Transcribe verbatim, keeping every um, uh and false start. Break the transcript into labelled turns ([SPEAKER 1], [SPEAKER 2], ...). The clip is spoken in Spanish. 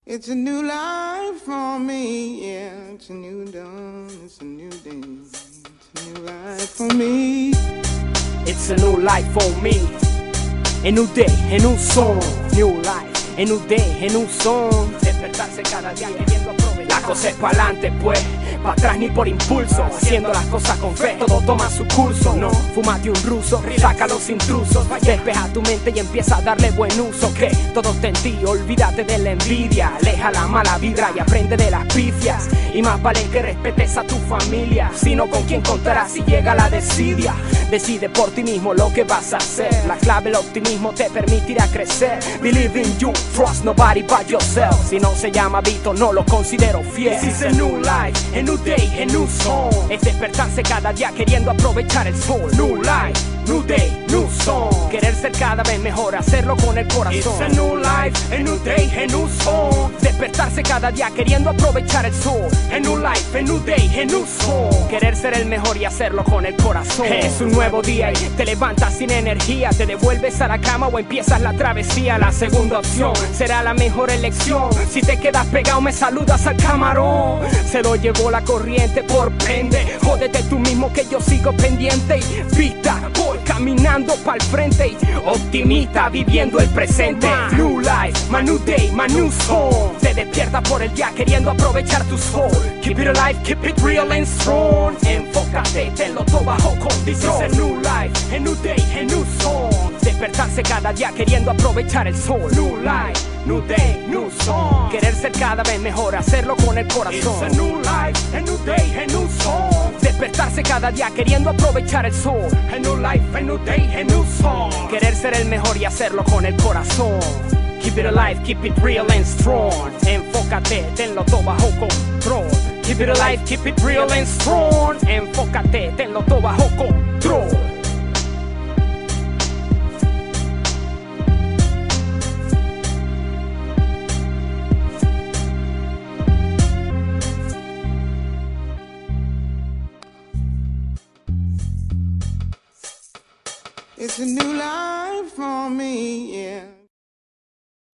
[SPEAKER 1] It's a new life for me, yeah. It's a new dawn, it's a new day. It's a new life for me.
[SPEAKER 2] It's a new life for me. A new day, a new song. New life, a new day, a new song. Despertarse cada día queriendo aprovechar. La cosa es pa'lante pues, pa' atrás ni por impulso. Haciendo las cosas con fe, todo toma su curso. No, fumate un ruso, saca los intrusos. Despeja tu mente y empieza a darle buen uso. Que todo está en ti, olvídate de la envidia. Aleja la mala vibra y aprende de las pifias. Y más vale que respetes a tu familia, sino con quien contarás si llega la desidia. Decide por ti mismo lo que vas a hacer. La clave, el optimismo te permitirá crecer. Believe in you, trust nobody but yourself. Si no se llama Vito, no lo considero fiel. This is a new life, a new day, a new song. Es despertarse cada día queriendo aprovechar el sol. New life, new day, new song. Querer ser cada vez mejor, hacerlo con el corazón. It's a new life, a new day, a new song. Despertarse cada día queriendo aprovechar el sol. A new life, a new day, a new song. Querer ser el mejor y hacerlo con el corazón. Es un nuevo día y te levantas sin energía. Te devuelves a la cama o empiezas la travesía. La segunda opción será la mejor elección. Si te quedas pegado me saludas al camarón. Se lo llevó la corriente por pende. Jódete tú mismo que yo sigo pendiente. Y vista, voy caminando pa'l frente. Y optimista viviendo el presente. New life, my new day, my new song. Te despierta por el día queriendo aprovechar tu sol. Keep it alive, keep it real and strong. Enfócate, tenlo todo bajo control. This is a new life, a new day, a new song. Despertarse cada día queriendo aprovechar el sol. New life, new day, new song. Querer ser cada vez mejor, hacerlo con el corazón. It's a new life, a new day, a new song. Despertarse cada día queriendo aprovechar el sol. A new life, a new day, a new song. Querer ser el mejor y hacerlo con el corazón. Keep it alive, keep it real and strong. Enfócate, tenlo todo bajo control. Keep it alive, keep it real and strong. Enfócate, tenlo todo bajo control.
[SPEAKER 1] It's a new life for me, yeah.